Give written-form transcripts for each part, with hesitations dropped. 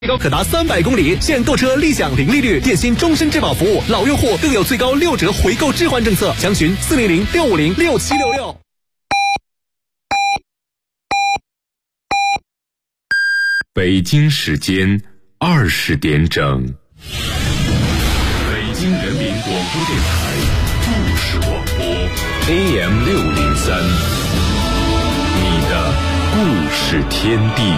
高可达300公里，现购车立享零利率，电信终身质保服务，老用户更有最高6折回购置换政策，详询400-650-6766。 北京时间20点整，北京人民广播电台故事广播 AM603，你的故事天地。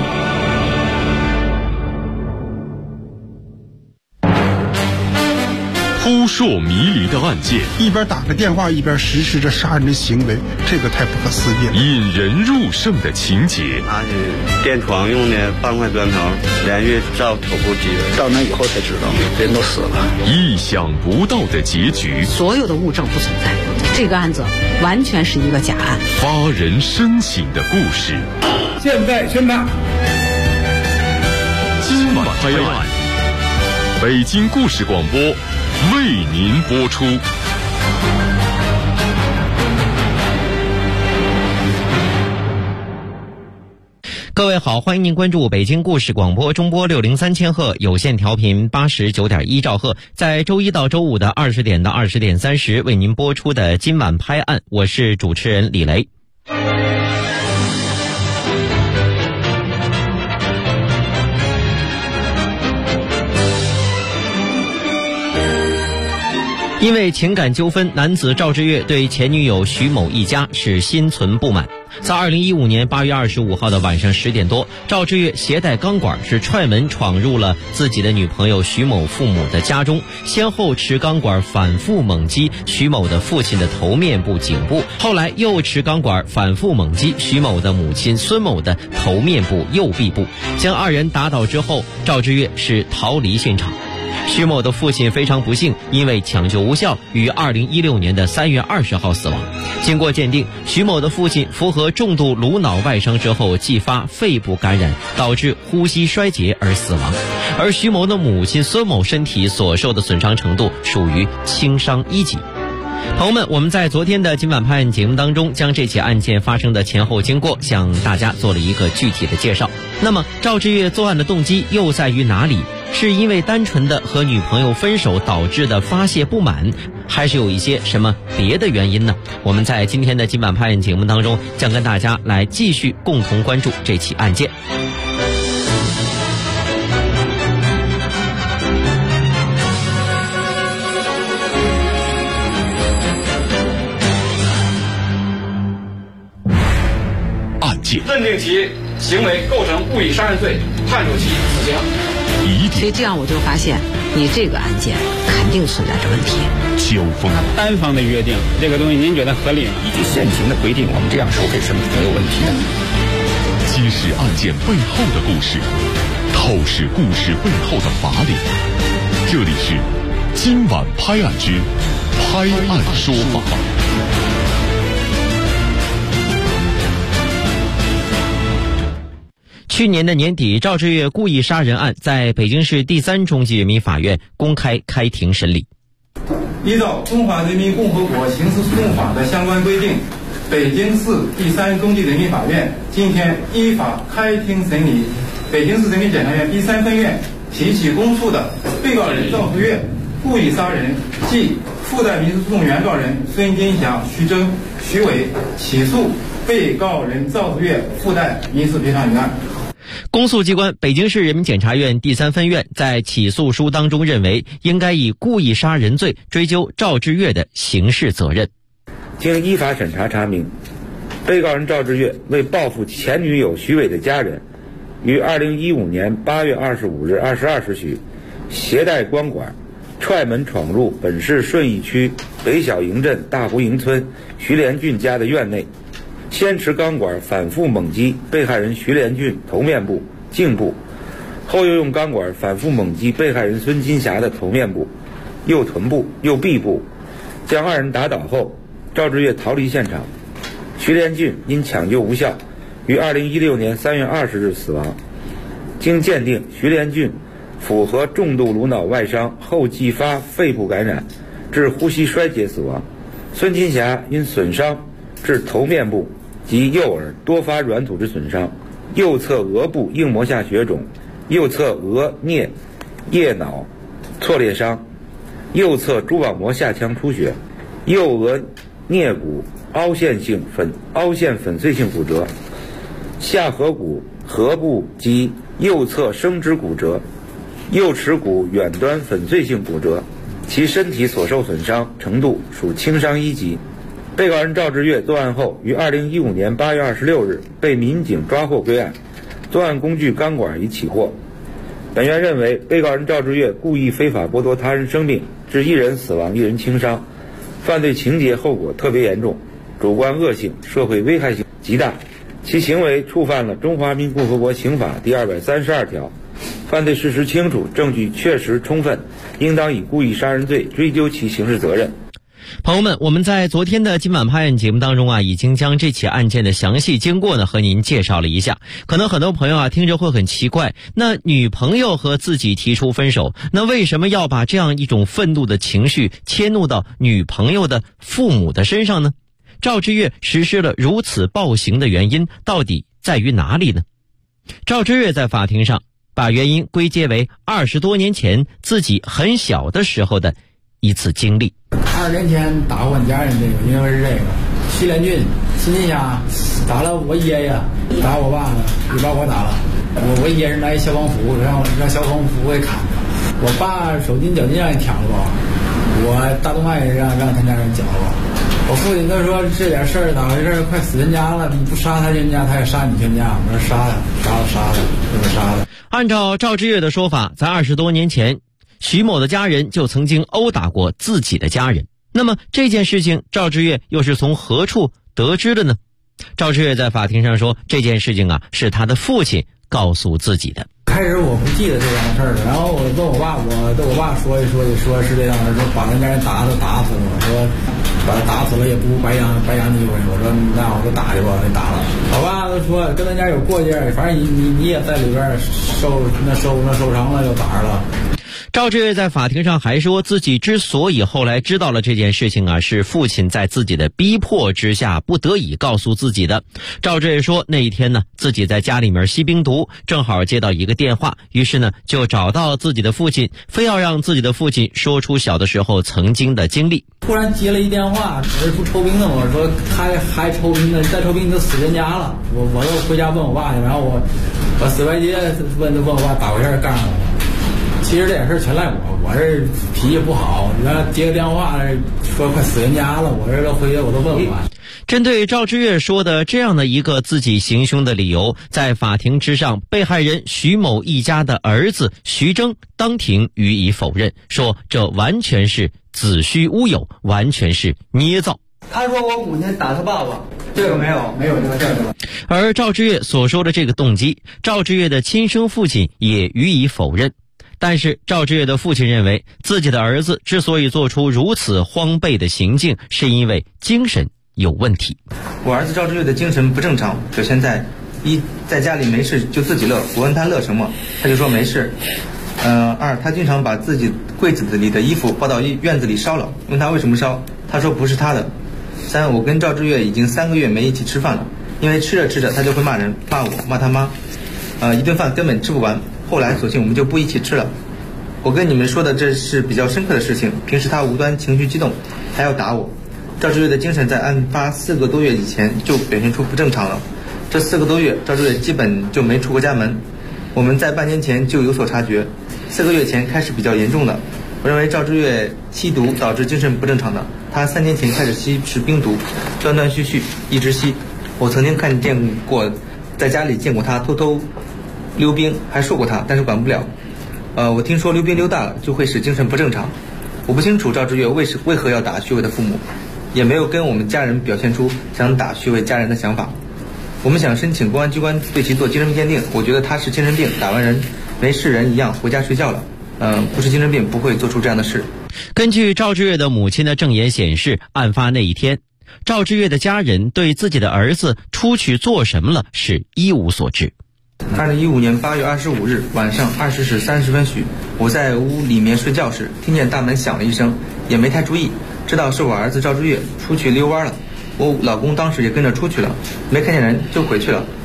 扑朔迷离的案件， 一边打个电话一边实施着杀人的行为，这个太不可思议了。 引人入胜的情节， 拿起电床用的半块砖头连续照头部击人， 到那以后才知道人都死了。 意想不到的结局， 所有的物证不存在，这个案子完全是一个假案。 发人深省的故事， 现在宣判。 今晚拍案，北京故事广播为您播出。 各位好，欢迎您关注北京故事广播中波603千赫有线调频89.1兆赫，在周一到周五的20点到20点30为您播出的今晚拍案，我是主持人李雷。因为情感纠纷，男子赵志月对前女友徐某一家是心存不满。在2015年8月25号的晚上10点多，赵志月携带钢管是踹门闯入了自己的女朋友徐某父母的家中，先后持钢管反复猛击徐某的父亲的头面部、颈部，后来又持钢管反复猛击徐某的母亲孙某的头面部、右臂部，将二人打倒之后，赵志月是逃离现场。徐某的父亲非常不幸，因为抢救无效，于2016年的3月20号死亡。经过鉴定，徐某的父亲符合重度颅脑外伤之后继发肺部感染，导致呼吸衰竭而死亡。而徐某的母亲孙某身体所受的损伤程度属于轻伤1级。朋友们，我们在昨天的今晚拍案节目当中，将这起案件发生的前后经过向大家做了一个具体的介绍。那么赵志月作案的动机又在于哪里？是因为单纯的和女朋友分手导致的发泄不满，还是有一些什么别的原因呢？我们在今天的今晚拍案节目当中，将跟大家来继续共同关注这起案件。 案件认定其行为构成故意杀人罪，判处其死刑。 所以这样我就发现，你这个案件肯定存在着问题。 交锋， 单方的约定，这个东西您觉得合理吗？ 依据现行的规定，我们这样收费是没有问题的。 揭示案件背后的故事，透视故事背后的法理。这里是今晚拍案之拍案说法。 去年的年底，赵志月故意杀人案在北京市第3中级人民法院公开开庭审理。 依照中华人民共和国刑事诉讼法的相关规定，北京市第3中级人民法院今天依法开庭审理北京市人民检察院第3分院提起公诉的被告人赵志月故意杀人即附带民事诉讼原告人孙金霞、徐峥、徐伟起诉被告人赵志月附带民事赔偿一案。 公诉机关北京市人民检察院第3分院在起诉书当中认为，应该以故意杀人罪追究赵志月的刑事责任。 经依法审查查明，被告人赵志月为报复前女友徐伟的家人，于2015年8月25日22时许，携带光管踹门闯入本市顺义区北小营镇大湖营村徐连俊家的院内，先持钢管反复猛击被害人徐连俊头面部、颈部，后又用钢管反复猛击被害人孙金霞的头面部、右臀部、右臂部，将二人打倒后，赵志月逃离现场。徐连俊因抢救无效，于2016年3月20日死亡。经鉴定，徐连俊符合重度颅脑外伤后继发肺部感染，致呼吸衰竭死亡。孙金霞因损伤致头面部及右耳多发软组织损伤，右侧额部硬膜下血肿， 右侧额颞叶脑挫裂伤，右侧蛛网膜下腔出血，右额颞骨凹陷粉碎性骨折，下颌骨颌部及右侧生殖骨折，右耻骨远端粉碎性骨折，其身体所受损伤程度属轻伤1级。被告人赵志岳作案后于2015年8月26日被民警抓获归案，作案工具钢管已起获。本院认为，被告人赵志岳故意非法剥夺他人生命，致1人死亡1人轻伤，犯罪情节后果特别严重，主观恶性，社会危害性极大，其行为触犯了《中华人民共和国刑法》第232条，犯罪事实清楚，证据确实充分，应当以故意杀人罪追究其刑事责任。 朋友们，我们在昨天的今晚拍案节目当中已经将这起案件的详细经过和您介绍了一下。可能很多朋友听着会很奇怪，那女朋友和自己提出分手，那为什么要把这样一种愤怒的情绪迁怒到女朋友的父母的身上呢？赵志岳实施了如此暴行的原因到底在于哪里呢？赵志岳在法庭上把原因归结为20多年前自己很小的时候的一次经历。 20年前打我家人因为是徐连军、孙金霞打了我爷爷，打我爸也把我打了。我爷人拿消防服让消防服给砍了，我爸手筋脚筋让人挑了吧，我大动脉让他家人绞了吧。我父亲他说这点事儿咋回事，快死全家了，你不杀他全家他也杀你全家。我说杀了，这么杀的。 按照赵志岳的说法，在20多年前徐某的家人就曾经殴打过自己的家人。那么这件事情赵志岳又是从何处得知的呢？赵志岳在法庭上说，这件事情是他的父亲告诉自己的。 开始我不记得这样的事儿了，然后我跟我爸说是这样的，说把人家人打死了，我说把他打死了也不白养你一回，我说那我就打去吧，给打了。我爸都说跟人家有过节，反正你也在里边受伤了又咋了。 赵志岳在法庭上还说，自己之所以后来知道了这件事情是父亲在自己的逼迫之下不得已告诉自己的。赵志岳说，那一天呢，自己在家里面吸冰毒，正好接到一个电话，于是呢就找到自己的父亲，非要让自己的父亲说出小的时候曾经的经历。 突然接了一电话，是不抽冰的，我说还抽冰呢，再抽冰你就死人家了。我又回家问我爸去，然后我死白街问我爸咋回事干什么。其实这点事全赖我这脾气不好，然后接个电话说快死人家了，我这回去我都问我爸。 针对赵志岳说的这样的一个自己行凶的理由，在法庭之上，被害人徐某一家的儿子徐峥当庭予以否认，说这完全是子虚乌有，完全是捏造。 他说我母亲打他爸爸，这个没有这个事儿。 而赵志岳所说的这个动机，赵志岳的亲生父亲也予以否认。但是赵志岳的父亲认为，自己的儿子之所以做出如此荒悖的行径，是因为精神有问题。 我儿子赵志岳的精神不正常，表现在一，在家里没事就自己乐，我问他乐什么，他就说没事。二，他经常把自己柜子里的衣服抱到院子里烧了，问他为什么烧，他说不是他的。三，我跟赵志岳已经3个月没一起吃饭了，因为吃着他就会骂人，骂我，骂他妈，一顿饭根本吃不完。后来索性我们就不一起吃了。我跟你们说的这是比较深刻的事情，平时他无端情绪激动还要打我。赵志岳的精神在案发4个多月以前就表现出不正常了，这4个多月赵志岳基本就没出过家门，我们在半年前就有所察觉，4个月前开始比较严重的。我认为赵志岳吸毒导致精神不正常的，他3年前开始吸食冰毒，断断续续一直吸。我曾经看见过，在家里见过他偷偷溜冰，还说过他，但是管不了。我听说溜冰溜大了就会使精神不正常。我不清楚赵志岳为何要打徐伟的父母，也没有跟我们家人表现出想打徐伟家人的想法。我们想申请公安机关对其做精神病鉴定，我觉得他是精神病，打完人没事人一样回家睡觉了。不是精神病不会做出这样的事。 根据赵志岳的母亲的证言显示，案发那一天，赵志岳的家人对自己的儿子出去做什么了是一无所知。 2015年8月25日晚上20时30分许，我在屋里面睡觉时，听见大门响了一声，也没太注意，知道是我儿子赵志岳出去遛弯了。我老公当时也跟着出去了，没看见人就回去了。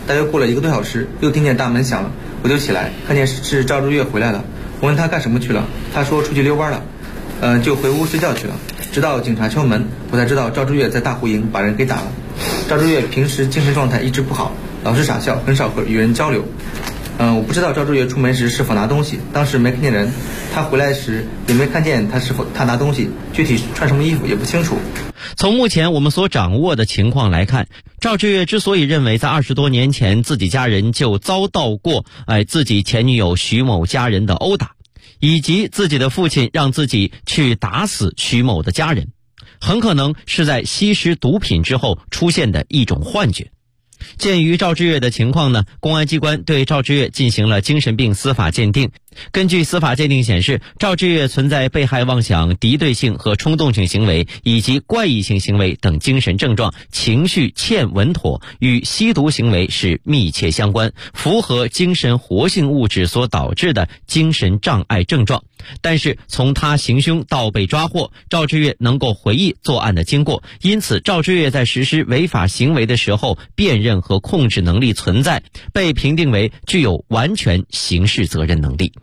大约过了1个多小时，又听见大门响了，我就起来，看见是赵志月回来了。我问他干什么去了，他说出去遛弯了，就回屋睡觉去了。直到警察敲门，我才知道赵志月在大湖营把人给打了。赵志月平时精神状态一直不好，老是傻笑，很少与人交流。我不知道赵志月出门时是否拿东西，当时没看见人，他回来时也没看见他拿东西，具体穿什么衣服也不清楚。 从目前我们所掌握的情况来看，赵志月之所以认为在20多年前自己家人就遭到过自己前女友徐某家人的殴打，以及自己的父亲让自己去打死徐某的家人，很可能是在吸食毒品之后出现的一种幻觉。鉴于赵志月的情况呢，公安机关对赵志月进行了精神病司法鉴定。根据司法鉴定显示，赵志月存在被害妄想、敌对性和冲动性行为以及怪异性行为等精神症状，情绪欠稳妥，与吸毒行为是密切相关，符合精神活性物质所导致的精神障碍症状。但是从他行凶到被抓获，赵志月能够回忆作案的经过，因此赵志月在实施违法行为的时候辨认和控制能力存在，被评定为具有完全刑事责任能力。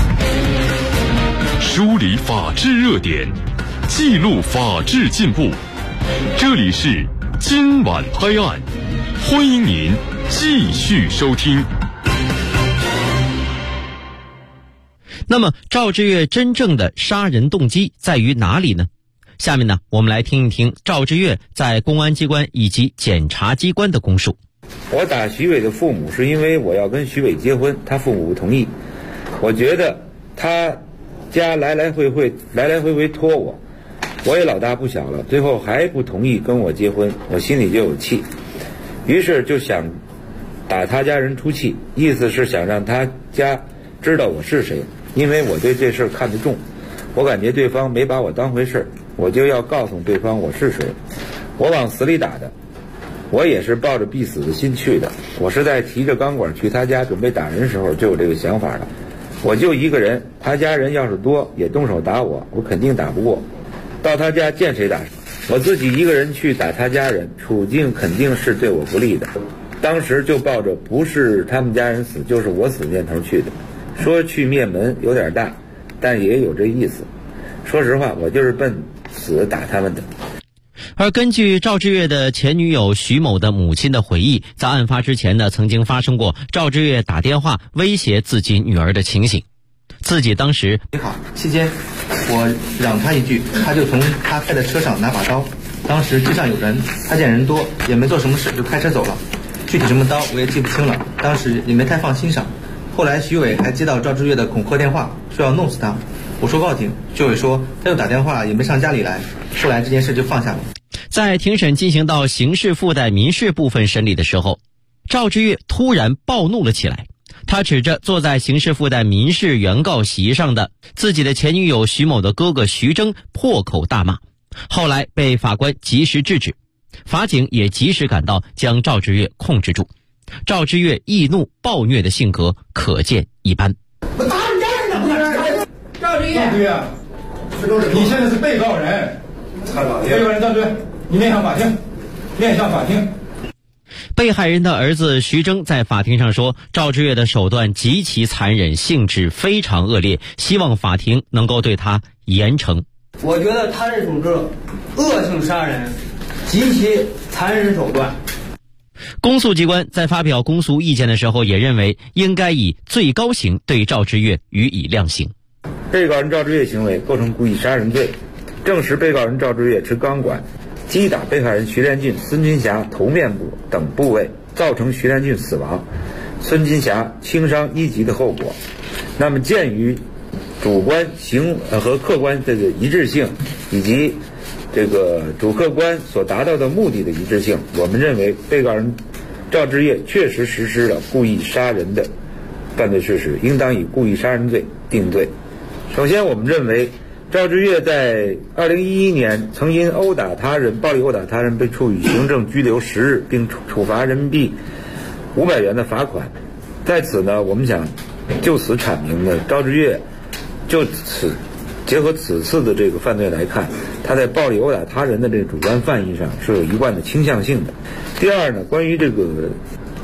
梳理法治热点，记录法治进步，这里是今晚拍案，欢迎您继续收听。 那么赵志月真正的杀人动机在于哪里呢？下面呢，我们来听一听赵志月在公安机关以及检察机关的供述。 我打徐伟的父母是因为我要跟徐伟结婚，他父母不同意。我觉得他家来来回回拖我，我也老大不小了，最后还不同意跟我结婚，我心里就有气，于是就想打他家人出气，意思是想让他家知道我是谁，因为我对这事看得重，我感觉对方没把我当回事，我就要告诉对方我是谁。我往死里打的，我也是抱着必死的心去的。我是在提着钢管去他家准备打人时候就有这个想法了。我就一个人，他家人要是多也动手打我，我肯定打不过。到他家见谁打谁，我自己一个人去打他家人，处境肯定是对我不利的。当时就抱着不是他们家人死就是我死念头去的。说去灭门有点大，但也有这意思。说实话，我就是奔死打他们的。 而根据赵志月的前女友徐某的母亲的回忆，在案发之前呢，曾经发生过赵志月打电话威胁自己女儿的情形。自己当时你好期间，我嚷他一句，他就从他开的车上拿把刀。当时机上有人，他见人多也没做什么事，就开车走了。具体什么刀我也记不清了，当时也没太放心上。后来徐伟还接到赵志月的恐吓电话，说要弄死他。我说报警，徐伟说他又打电话也没上家里来。后来这件事就放下了。 在庭审进行到刑事附带民事部分审理的时候，赵志月突然暴怒了起来，他指着坐在刑事附带民事原告席上的自己的前女友徐某的哥哥徐峥破口大骂，后来被法官及时制止，法警也及时赶到将赵志月控制住。赵志月易怒暴虐的性格可见一斑。 我打你家人了， 赵志月，你现在是被告人，被告人赵志月，你面向法庭，面向法庭。 被害人的儿子徐峥在法庭上说，赵志月的手段极其残忍，性质非常恶劣，希望法庭能够对他严惩。 我觉得他这种恶性杀人，极其残忍手段。 公诉机关在发表公诉意见的时候也认为，应该以最高刑对赵志月予以量刑。 被告人赵志月行为构成故意杀人罪，证实被告人赵志月持钢管击打被害人徐连俊、孙金霞头面部等部位，造成徐连俊死亡，孙金霞轻伤1级的后果。那么鉴于主观和客观这个一致性，以及这个主客观所达到的目的的一致性，我们认为被告人赵志月确实实施了故意杀人的犯罪事实，应当以故意杀人罪定罪。首先，我们认为赵志月在2011年曾因殴打他人、暴力殴打他人被处以行政拘留10日，并处罚人民币500元的罚款。在此呢，我们想就此阐明呢，赵志月结合此次的这个犯罪来看，他在暴力殴打他人的这个主观犯意上是有一贯的倾向性的。第二呢，关于这个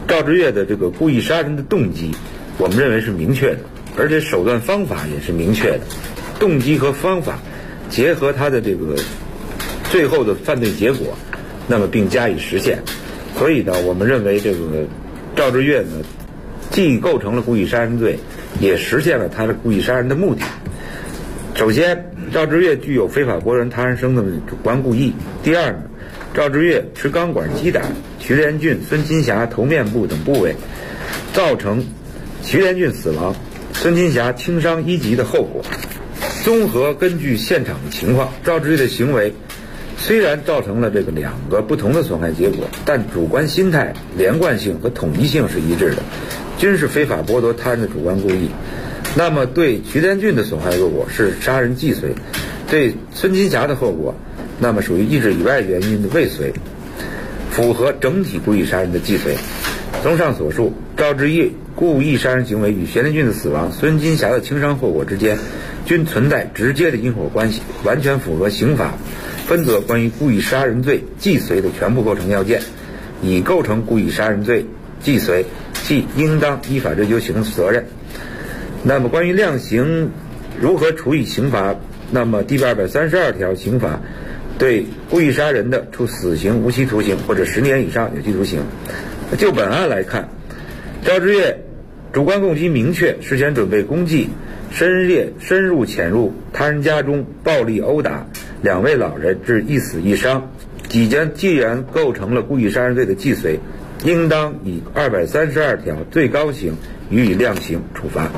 赵之岳的这个故意杀人的动机，我们认为是明确的，而且手段方法也是明确的，动机和方法结合他的这个最后的犯罪结果，那么并加以实现。所以呢，我们认为这个赵之岳呢，既构成了故意杀人罪，也实现了他的故意杀人的目的。首先，赵之岳具有非法剥夺他人生命的主观故意。第二呢，赵之岳持钢管击打徐连俊、孙金霞头面部等部位，造成徐连俊死亡、孙金霞轻伤1级的后果。综合根据现场的情况，赵之岳的行为虽然造成了这个2个不同的损害结果，但主观心态、连贯性和统一性是一致的，均是非法剥夺他人的主观故意。那么对徐连俊的损害后果是杀人既遂，对孙金霞的后果那么属于意志以外原因的未遂，符合整体故意杀人的既遂。综上所述，赵之岳故意杀人行为与徐连俊的死亡、孙金霞的轻伤后果之间均存在直接的因果关系，完全符合刑法分则关于故意杀人罪既遂的全部构成要件，已构成故意杀人罪既遂，即应当依法追究刑事责任。那么关于量刑如何处以刑罚，那么第232条刑法对故意杀人的处死刑、无期徒刑或者10年以上有期徒刑。就本案来看，赵之岳主观动机明确，事前准备攻击，深入潜入他人家中暴力殴打2位老人致一死一伤，既然构成了故意杀人罪的既遂，应当以232条最高刑予以量刑处罚。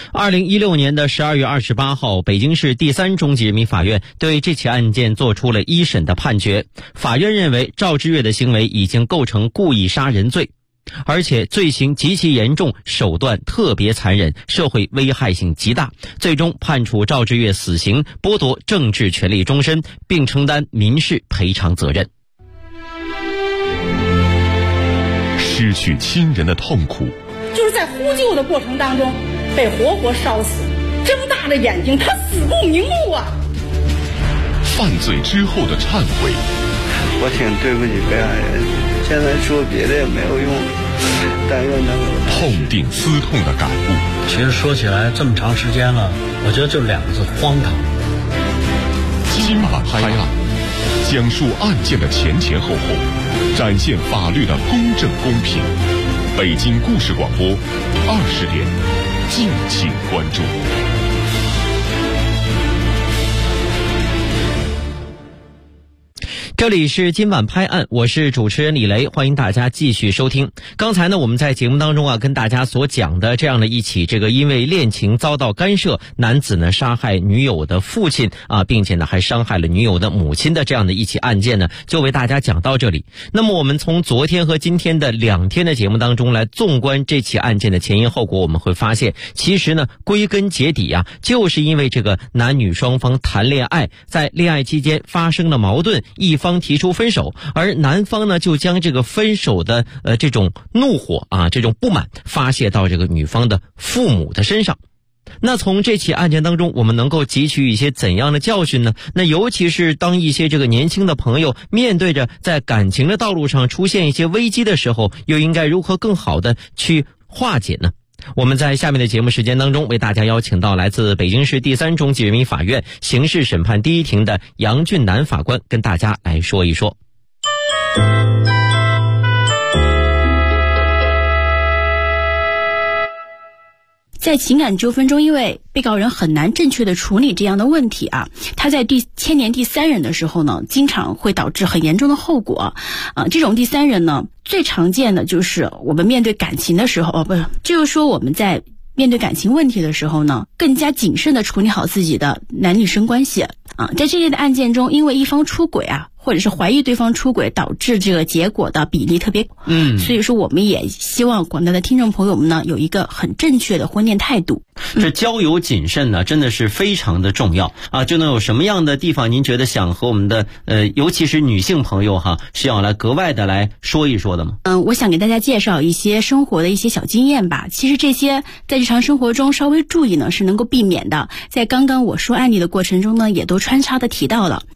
2016年的12月28号，北京市第3中级人民法院对这起案件作出了1审的判决。法院认为赵之岳的行为已经构成故意杀人罪，而且罪行极其严重，手段特别残忍，社会危害性极大，最终判处赵之岳死刑，剥夺政治权利终身，并承担民事赔偿责任。 失去亲人的痛苦， 就是在呼救的过程当中被活活烧死，睁大了眼睛，他死不瞑目啊！ 犯罪之后的忏悔， 我挺对不起被害人，现在说别的也没有用，但愿能痛定思痛的感悟。 其实说起来这么长时间了，我觉得就2个字：荒唐。 今晚拍案，讲述案件的前后后，展现法律的公正公平。北京故事广播20点，敬请关注。 这里是今晚拍案，我是主持人李雷，欢迎大家继续收听。刚才呢，我们在节目当中跟大家所讲的这样的一起因为恋情遭到干涉，男子呢杀害女友的父亲并且呢还伤害了女友的母亲的这样的一起案件呢，就为大家讲到这里。那么我们从昨天和今天的2天的节目当中来纵观这起案件的前因后果，我们会发现，其实呢归根结底就是因为这个男女双方谈恋爱，在恋爱期间发生了矛盾，一方提出分手，而男方呢就将这个分手的这种怒火这种不满发泄到这个女方的父母的身上。那从这起案件当中，我们能够汲取一些怎样的教训呢？那尤其是当一些这个年轻的朋友面对着在感情的道路上出现一些危机的时候，又应该如何更好的去化解呢？我们在下面的节目时间当中为大家邀请到来自北京市第3中级人民法院刑事审判第1庭的杨俊南法官，跟大家来说一说。 在情感纠纷中，因为被告人很难正确的处理这样的问题他在牵连第3人的时候呢，经常会导致很严重的后果这种第3人呢，最常见的就是我们面对感情的时候就是说我们在面对感情问题的时候呢，更加谨慎的处理好自己的男女生关系在这类的案件中，因为一方出轨或者是怀疑对方出轨导致这个结果的比例特别所以说我们也希望广大的听众朋友们呢有一个很正确的婚恋态度。 这交友谨慎呢真的是非常的重要就能有什么样的地方您觉得想和我们的尤其是女性朋友是要来格外的来说一说的吗？ 我想给大家介绍一些生活的一些小经验吧。其实这些在日常生活中稍微注意呢是能够避免的，在刚刚我说案例的过程中呢也都穿插的提到了。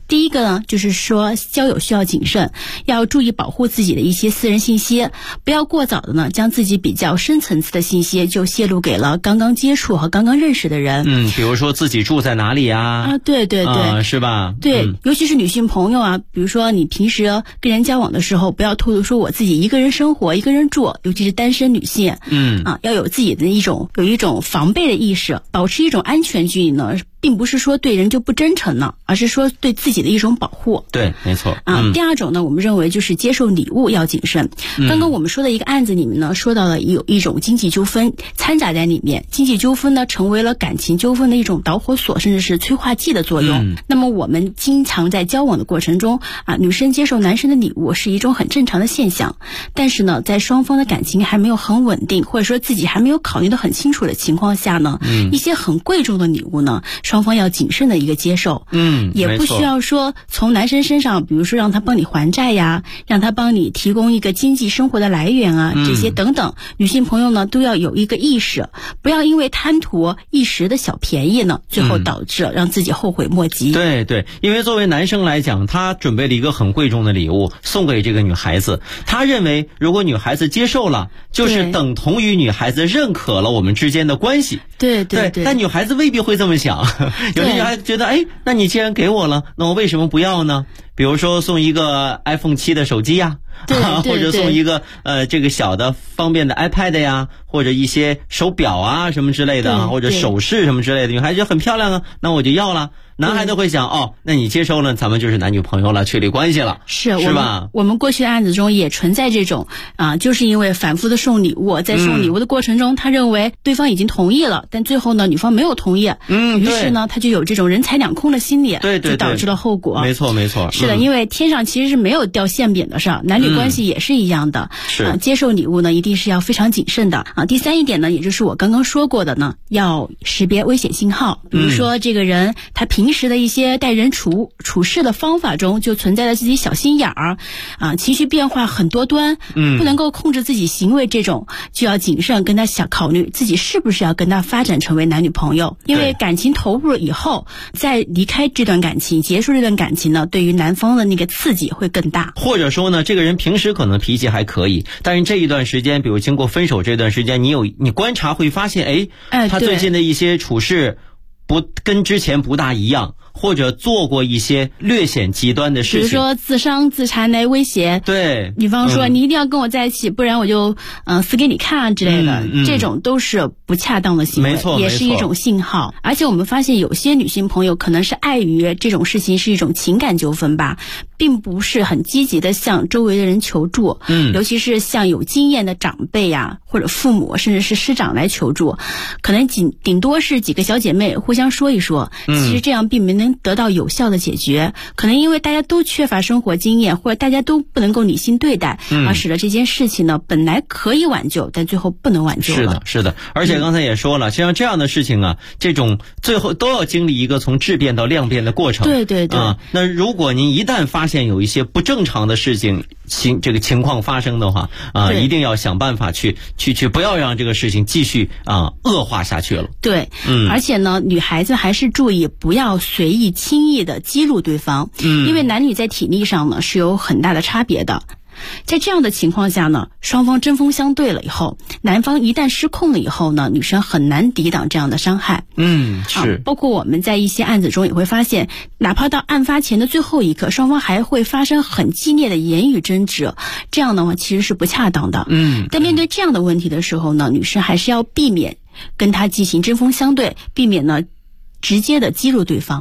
第一个呢，就是说交友需要谨慎，要注意保护自己的一些私人信息，不要过早的呢将自己比较深层次的信息就泄露给了刚刚接触和刚刚认识的人。 比如说自己住在哪里啊？ 对对对， 是吧？ 对，尤其是女性朋友啊，比如说你平时跟人交往的时候，不要透露说我自己一个人生活、一个人住，尤其是单身女性。要有自己的一种防备的意识，保持一种安全距离呢，并不是说对人就不真诚了，而是说对自己的一种保护。 对，没错。 第二种呢，我们认为就是接受礼物要谨慎。刚刚我们说的一个案子里面呢，说到了有一种经济纠纷掺杂在里面，经济纠纷呢成为了感情纠纷的一种导火索，甚至是催化剂的作用。那么我们经常在交往的过程中女生接受男生的礼物是一种很正常的现象，但是呢，在双方的感情还没有很稳定，或者说自己还没有考虑得很清楚的情况下呢，一些很贵重的礼物呢，双方要谨慎的一个接受。也不需要说从男生身上，比如说让他帮你还债呀，让他帮你提供一个经济生活的来源啊，这些等等，女性朋友呢都要有一个意识，不要因为贪图一时的小便宜呢，最后导致让自己后悔莫及。 对对，因为作为男生来讲，他准备了一个很贵重的礼物送给这个女孩子，他认为如果女孩子接受了，就是等同于女孩子认可了我们之间的关系。 对对对， 但女孩子未必会这么想，有的女孩子觉得，那你既然给我了，那我为什么不要呢？比如说送一个 iPhone 7的手机呀，或者送一个这个小的方便的 iPad 呀，或者一些手表啊什么之类的，或者首饰什么之类的，女孩子很漂亮啊，那我就要了。男孩子会想，那你接收了，咱们就是男女朋友了，确立关系了，是吧？ 我们过去的案子中也存在这种就是因为反复的送礼物，在送礼物的过程中，他认为对方已经同意了，但最后呢，女方没有同意，于是呢，他就有这种人财两空的心理，对，就导致了后果。 没错没错， 是的，因为天上其实是没有掉馅饼的事儿，男女关系也是一样的。是接受礼物呢，一定是要非常谨慎的第三一点呢，也就是我刚刚说过的呢，要识别危险信号，比如说这个人他平时的一些待人处事的方法中就存在了自己小心眼儿情绪变化很多端，不能够控制自己行为，这种就要谨慎跟他考虑自己是不是要跟他发展成为男女朋友，因为感情投入了以后，再离开这段感情，结束这段感情呢，对于男方的那个刺激会更大。 或者说呢，这个人平时可能脾气还可以，但是这一段时间，比如经过分手这段时间，你观察会发现，他最近的一些处事跟之前不大一样，或者做过一些略显极端的事情， 比如说自伤自残来威胁， 对， 女方说你一定要跟我在一起，不然我就死给你看之类的，这种都是不恰当的行为， 没错， 也是一种信号。而且我们发现有些女性朋友可能是碍于这种事情是一种情感纠纷吧，并不是很积极的向周围的人求助，尤其是向有经验的长辈呀，或者父母甚至是师长来求助，可能顶多是几个小姐妹互相说一说，其实这样并没能得到有效的解决，可能因为大家都缺乏生活经验，或者大家都不能够理性对待，而使得这件事情呢本来可以挽救，但最后不能挽救了。 是的，而且刚才也说了，像这样的事情啊，这种最后都要经历一个从质变到量变的过程。 对那如果您一旦发现有一些不正常的事情这个情况发生的话一定要想办法去不要让这个事情继续恶化下去了。 对，而且呢，女孩子还是注意不要随意轻易的激怒对方，因为男女在体力上呢是有很大的差别的。在这样的情况下呢，双方针锋相对了以后，男方一旦失控了以后呢，女生很难抵挡这样的伤害。 是包括我们在一些案子中也会发现，哪怕到案发前的最后一刻，双方还会发生很激烈的言语争执，这样的话其实是不恰当的。但面对这样的问题的时候呢，女生还是要避免跟他进行针锋相对，避免呢直接的激怒对方。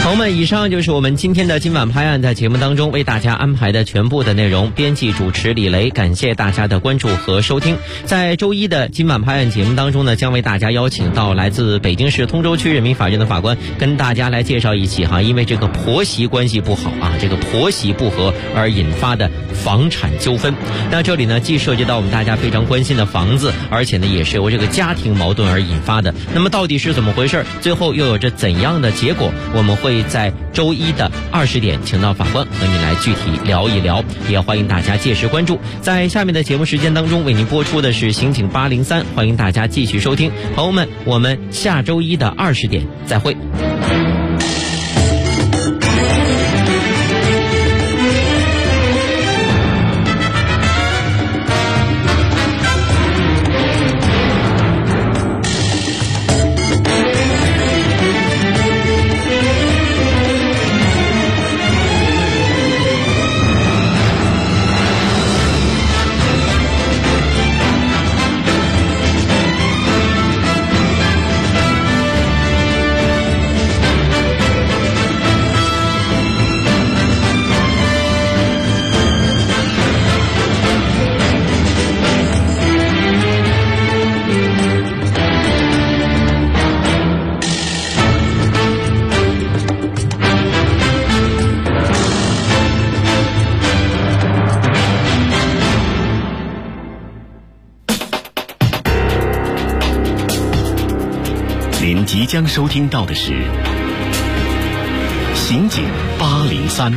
朋友们，以上就是我们今天的今晚拍案在节目当中为大家安排的全部的内容。编辑主持李雷，感谢大家的关注和收听。在周一的今晚拍案节目当中呢，将为大家邀请到来自北京市通州区人民法院的法官，跟大家来介绍一起因为这个婆媳关系不好这个婆媳不和而引发的房产纠纷。那这里呢，既涉及到我们大家非常关心的房子，而且呢，也是由这个家庭矛盾而引发的。那么到底是怎么回事？最后又有着怎样的结果？我们会在周一的20点请到法官和你来具体聊一聊，也欢迎大家届时关注。在下面的节目时间当中为您播出的是刑警803，欢迎大家继续收听。朋友们，我们下周一的20点再会。 您即将收听到的是刑警803。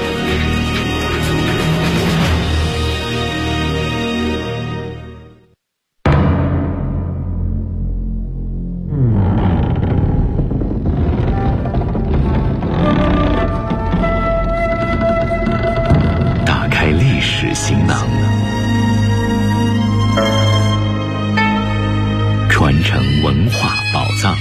打开历史行囊，传承文化宝藏。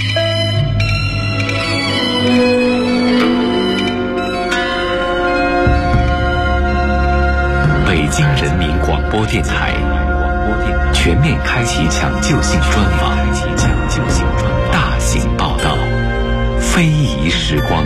北京人民广播电台全面开启抢救性专访，大型报道，非遗时光。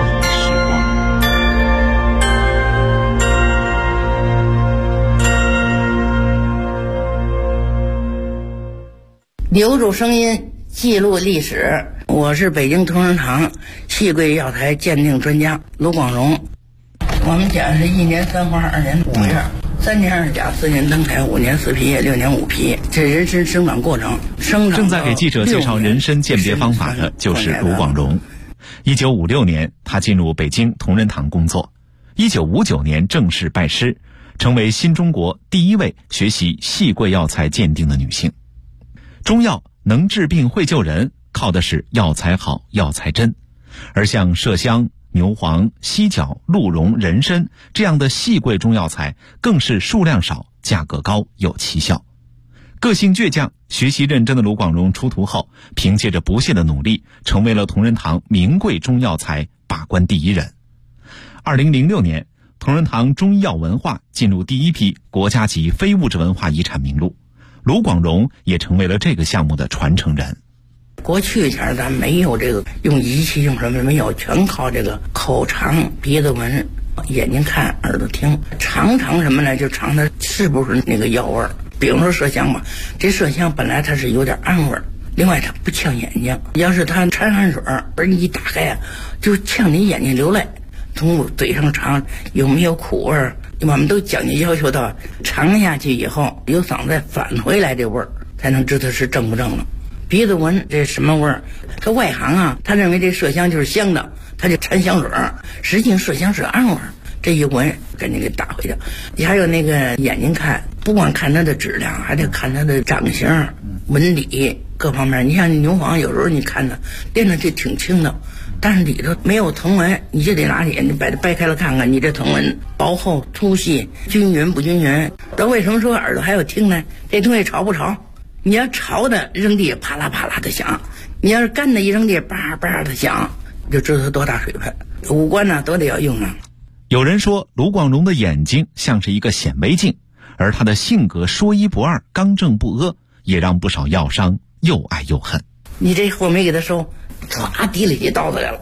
留住声音，记录历史。我是北京同仁堂细桂药材鉴定专家卢广荣。我们讲是1年3花，2年5月，3年2甲，4年登台，5年4批，6年5批。这人参生长过程， 正在给记者介绍人参鉴别方法的就是卢广荣。1956年，他进入北京同仁堂工作。1959年正式拜师，成为新中国第一位学习细桂药材鉴定的女性。中药能治病会救人，靠的是药材好，药材真。而像麝香、牛黄、犀角、鹿茸、人参这样的细桂中药材，更是数量少，价格高，有奇效。个性倔强、学习认真的卢广荣出徒后，凭借着不懈的努力，成为了同仁堂名贵中药材把关第一人。2006年，同仁堂中医药文化进入第一批国家级非物质文化遗产名录，卢广荣也成为了这个项目的传承人。 过去前咱没有这个用仪器用什么没有，全靠这个口尝、鼻子闻、眼睛看、耳朵听，尝什么呢？就尝它是不是那个药味儿。比如说麝香吧，这麝香本来它是有点暗味儿，另外它不呛眼睛。要是它掺汗水儿一打开就呛你眼睛流泪。从嘴上尝有没有苦味儿，我们都讲究要求到尝下去以后由嗓子返回来这味儿，才能知道是正不正了。鼻子闻这什么味儿？他外行他认为这麝香就是香的，他就掺香水儿，实际上麝香是暗味儿。这一闻赶紧给打回去。还有那个眼睛看，不光看它的质量，还得看它的长相、纹理各方面。你像牛黄，有时候你看它练的就挺轻的，但是里头没有藤纹，你就得拿眼睛把它掰开了看看，你这藤纹薄厚、粗细、均匀不均匀。那为什么说耳朵还有听呢？这东西潮不潮？你要潮的扔地啪啦啪啦的响，你要是干的一扔地叭叭的响，就知道它多大水分。五官呢都得要用上。 有人说卢广荣的眼睛像是一个显微镜，而他的性格说一不二、刚正不阿，也让不少药商又爱又恨。 你这货没给他收，唰提了起刀子来了，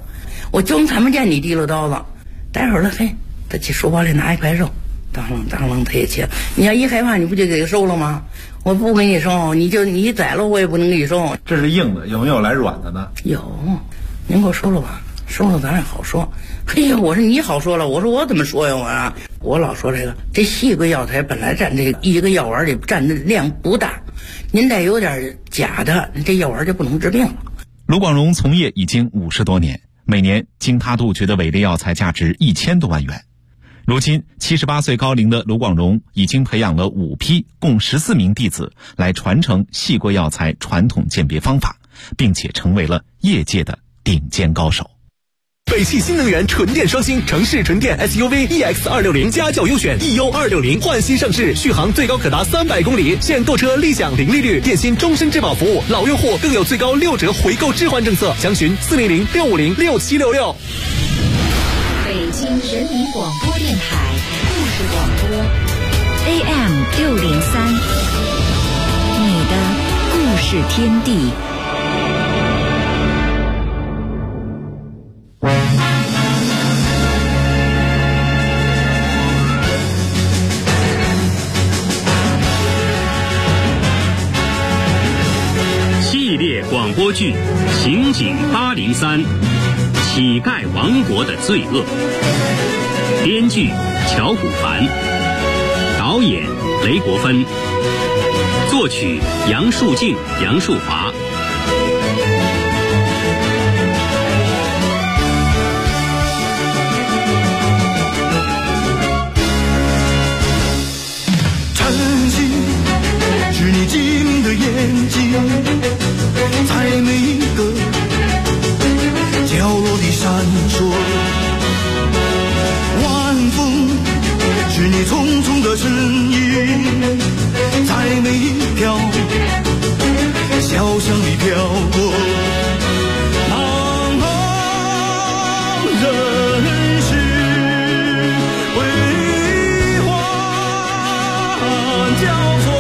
我总看不见你提了刀子。待会儿了，嘿，他去书包里拿一块肉，当啷当啷他也切。你要一害怕，你不就给他收了吗？我不给你收，你宰了我也不能给你收。 这是硬的，有没有来软的呢？ 有，您给我收了吧，收了咱也好说。嘿呀，我说你好说了，我说我怎么说呀我老说这西瓜药材本来占这一个药丸里占的量不大，您再有点假的，这药丸就不能治病了。 卢广荣从业已经50多年，每年经他杜绝的伪劣药材价值1000多万元。如今78岁高龄的卢广荣已经培养了5批共14名弟子来传承细桂药材传统鉴别方法，并且成为了业界的顶尖高手。 北汽新能源纯电双星城市纯电 SUV EX260家轿优选 EU260 焕新上市，续航最高可达300公里，现购车立享零利率，电信终身质保服务，老用户更有最高6折回购置换政策，详询400-650-6766。 北京人民广播电台故事广播 AM603，你的故事天地。 系列广播剧《刑警803》，乞丐王国的罪恶。编剧乔古凡，导演雷国芬，作曲杨树静、杨树华。 晨曦是你晶的眼睛，在每一个角落里闪烁。晚风是你匆匆的身影，在每一条小巷里飘过。茫茫人世辉煌交错，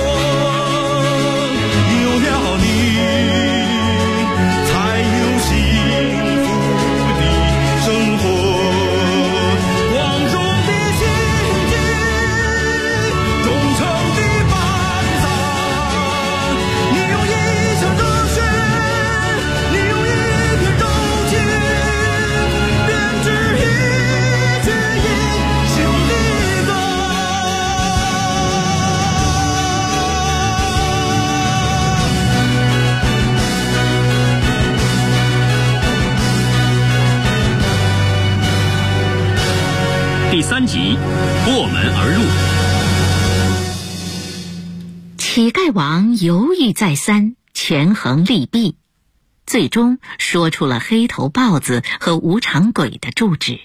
有了你才有幸福的生活。光中的奇迹，忠诚的伴郎，你用一腔热血，你用一片柔情，编织一曲英雄的歌。 第3集，过门而入。 乞丐王犹豫再三，权衡利弊，最终说出了黑头豹子和无常鬼的住址。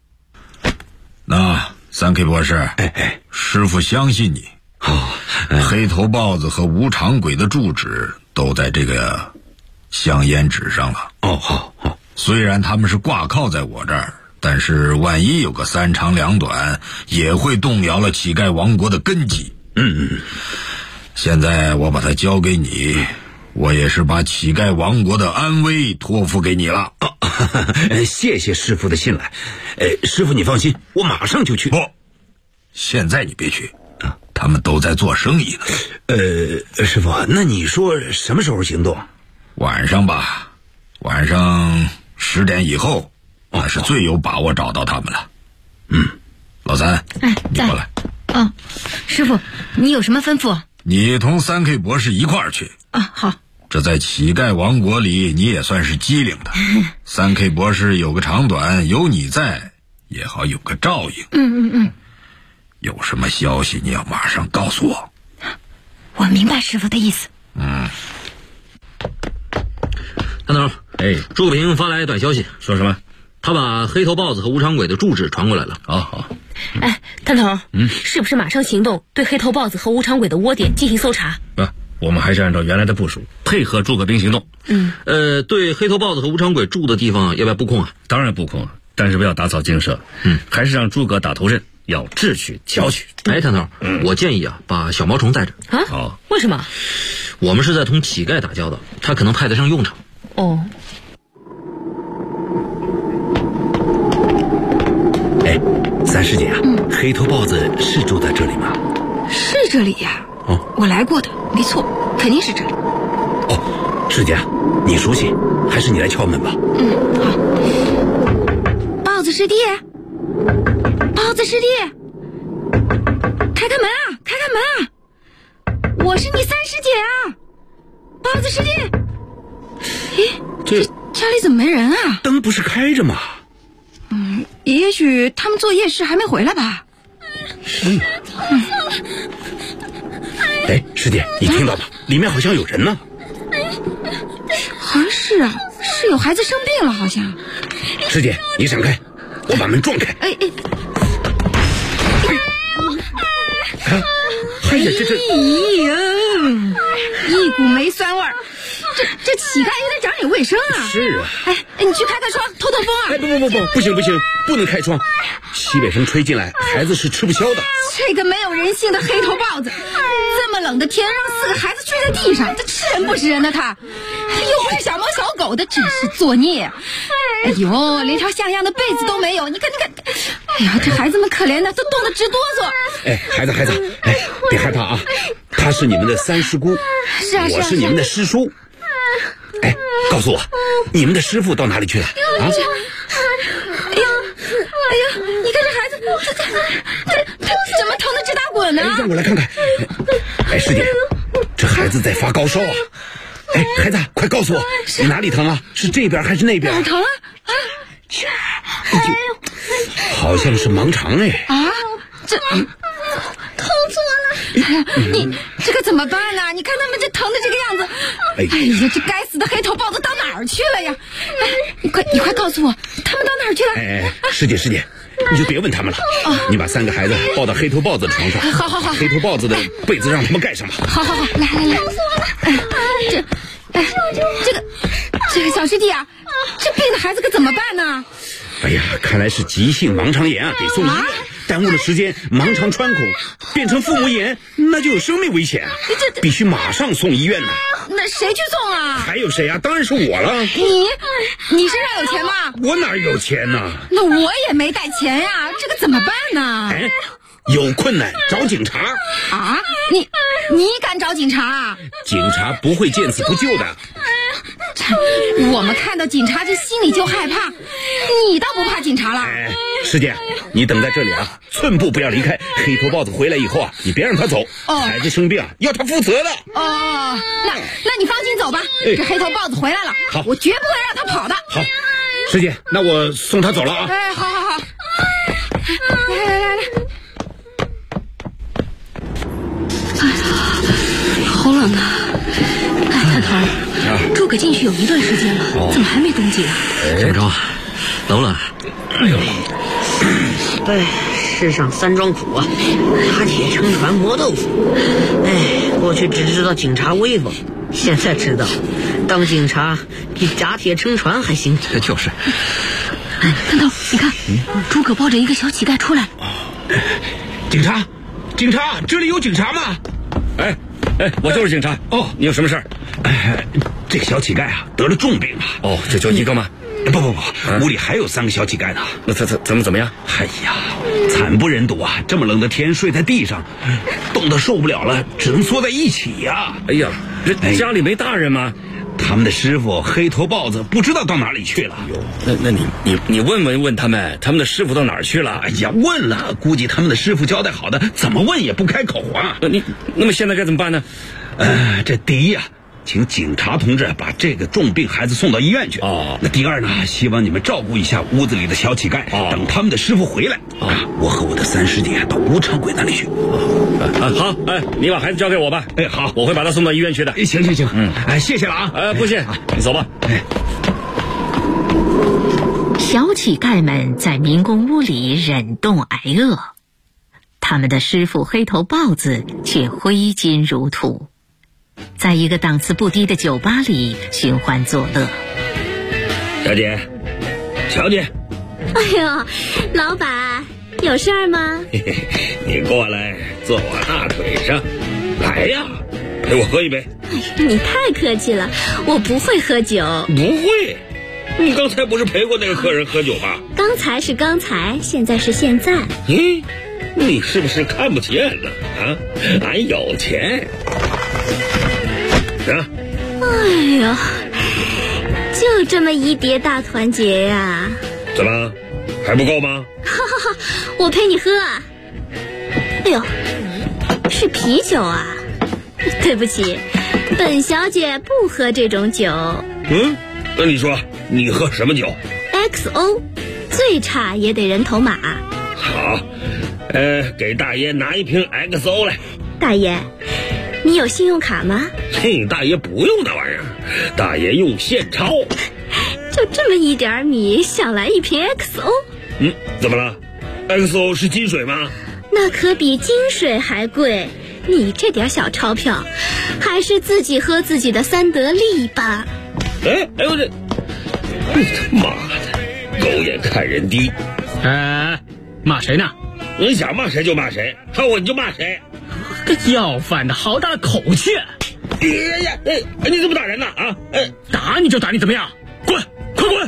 那3K 博士，师傅相信你。黑头豹子和无常鬼的住址都在这个香烟纸上了。好。虽然他们是挂靠在我这儿，但是万一有个3长2短，也会动摇了乞丐王国的根基。现在我把它交给你，我也是把乞丐王国的安危托付给你了。 谢谢师傅的信赖。师傅你放心，我马上就去。 不，现在你别去，他们都在做生意呢。 师傅，那你说什么时候行动？ 晚上吧，晚上10点以后，那是最有把握找到他们了。老三，你过来。 师傅，你有什么吩咐？ 你同3K 博士一块儿去。 好。 这在乞丐王国里，你也算是机灵的。3K 博士有个长短，有你在，也好有个照应。有什么消息，你要马上告诉我。 我明白师傅的意思。 探头，朱可平发来短消息，说什么？他把黑头豹子和无常鬼的住址传过来了。好。 探头，是不是马上行动，对黑头豹子和无常鬼的窝点进行搜查？ 我们还是按照原来的部署，配合朱可平行动。对黑头豹子和无常鬼住的地方要不要布控啊？ 当然布控，但是不要打草惊蛇。还是让诸葛打头阵，要智取巧取。 探头，我建议把小毛虫带着。 好，为什么？ 我们是在同乞丐打交道，他可能派得上用场。 黑头豹子是住在这里吗？ 是这里呀。我来过的，没错，肯定是这里。 师姐，你熟悉，还是你来敲门吧。 好。豹子师弟，豹子师弟，开开门啊，开开门啊！我是你三师姐啊，豹子师弟。这家里怎么没人啊？ 灯不是开着吗？ 也许他们做夜市还没回来吧。 师姐，你听到吗？里面好像有人呢。 好像是啊，是有孩子生病了，好像。 师姐，你闪开，我把门撞开。哎呀， 一股霉酸味儿。这乞丐也得长点卫生啊！ 是啊。 你去开窗，透透风啊！ 不行，不能开窗，西北风吹进来，孩子是吃不消的。 这个没有人性的黑头豹子，这么冷的天让4个孩子睡在地上，这吃人不吃人的他，又不是小猫小狗的，真是作孽！哎呦，连条像样的被子都没有，你看，哎呀，这孩子们可怜的都冻得直哆嗦。 孩子，别害怕啊，他是你们的三师姑， 是啊， 我是你们的师叔。告诉我，你们的师傅到哪里去了？ 哎呀，你看这孩子，他怎么疼得直打滚呢？ 让我来看看。师姐，这孩子在发高烧啊！孩子，快告诉我，你哪里疼啊？是这边还是那边？ 哪疼啊？ 好像是盲肠这痛死我了！哎呀，你这个怎么办呢？你看他们这疼的这个样子，哎呀，这该死的黑头豹子到哪儿去了呀？你快告诉我，他们到哪儿去了？ 师姐，你就别问他们了。你把3个孩子抱到黑头豹子的床上， 好， 黑头豹子的被子让他们盖上吧。 好，来，痛死我了！这个小师弟啊，这病的孩子可怎么办呢？ 哎呀，看来是急性盲肠炎啊，得送医院。耽误了时间，盲肠穿孔变成腹膜炎，那就有生命危险啊！必须马上送医院呢。 那谁去送啊？ 还有谁啊？当然是我了。 你身上有钱吗？ 我哪有钱呢？ 那我也没带钱呀，这个怎么办呢？ 有困难找警察啊！你敢找警察啊？ 警察不会见死不救的。 我们看到警察这心里就害怕，你倒不怕警察了？ 师姐，你等在这里啊，寸步不要离开。黑头豹子回来以后啊，你别让他走。孩子生病啊，要他负责的。 那你放心走吧。这黑头豹子回来了， 好， 我绝不会让他跑的。 好，师姐，那我送他走了啊。 好。来。哎呀，好冷啊！探头，诸葛进去有一段时间了，怎么还没登记啊？ 怎么着？冷了？ 世上3桩苦啊，打铁撑船磨豆腐。过去只知道警察威风，现在知道当警察比打铁撑船还辛苦。 就是。 探头，你看，诸葛抱着一个小乞丐出来。 警察，这里有警察吗？ 我就是警察。你有什么事儿？ 这个小乞丐啊得了重病了。 这就一个吗？ 不，屋里还有3个小乞丐呢。 那怎么样？ 哎呀，惨不忍睹啊！这么冷的天睡在地上，冻得受不了了，只能缩在一起呀。 哎呀，这家里没大人吗？ 他们的师傅黑头豹子不知道到哪里去了。 那你问他们的师傅到哪儿去了？ 哎呀，问了，估计他们的师傅交代好的，怎么问也不开口啊。 那么现在该怎么办呢？ 这第一啊，请警察同志把这个重病孩子送到医院去。那第二呢，希望你们照顾一下屋子里的小乞丐，等他们的师傅回来。我和我的3师姐到吴长贵那里去。 好，你把孩子交给我吧。 好， 我会把他送到医院去的。 行，谢谢了啊。 不谢，你走吧。 小乞丐们在民工屋里忍冻挨饿，他们的师傅黑头豹子却挥金如土，在一个档次不低的酒吧里寻欢作乐。 小姐。 哎呦，老板，有事儿吗？ 你过来坐我大腿上，来呀，陪我喝一杯。 哎呀，你太客气了，我不会喝酒。 不会？你刚才不是陪过那个客人喝酒吗？ 刚才是刚才，现在是现在。 你是不是看不见了啊？俺有钱。啊！ 哎呦，就这么一叠大团结呀！ 怎么还不够吗？ 哈哈哈，我陪你喝啊！哎呦，是啤酒啊！对不起，本小姐不喝这种酒。 那你说你喝什么酒 ？XO， 最差也得人头马。 好，给大爷拿一瓶 XO 来。 大爷，你有信用卡吗？ 嘿，大爷不用那玩意儿，大爷用现钞。 就这么一点米，想来一瓶 XO？ 怎么了 ？XO 是金水吗？ 那可比金水还贵。你这点小钞票，还是自己喝自己的三得利吧。 哎呦这，你他妈的，狗眼看人低！ 骂谁呢？ 你想骂谁就骂谁，看我你就骂谁。 个要饭的好大的口气！ 你怎么打人呢？啊！ 打你就打你，怎么样？滚，快滚！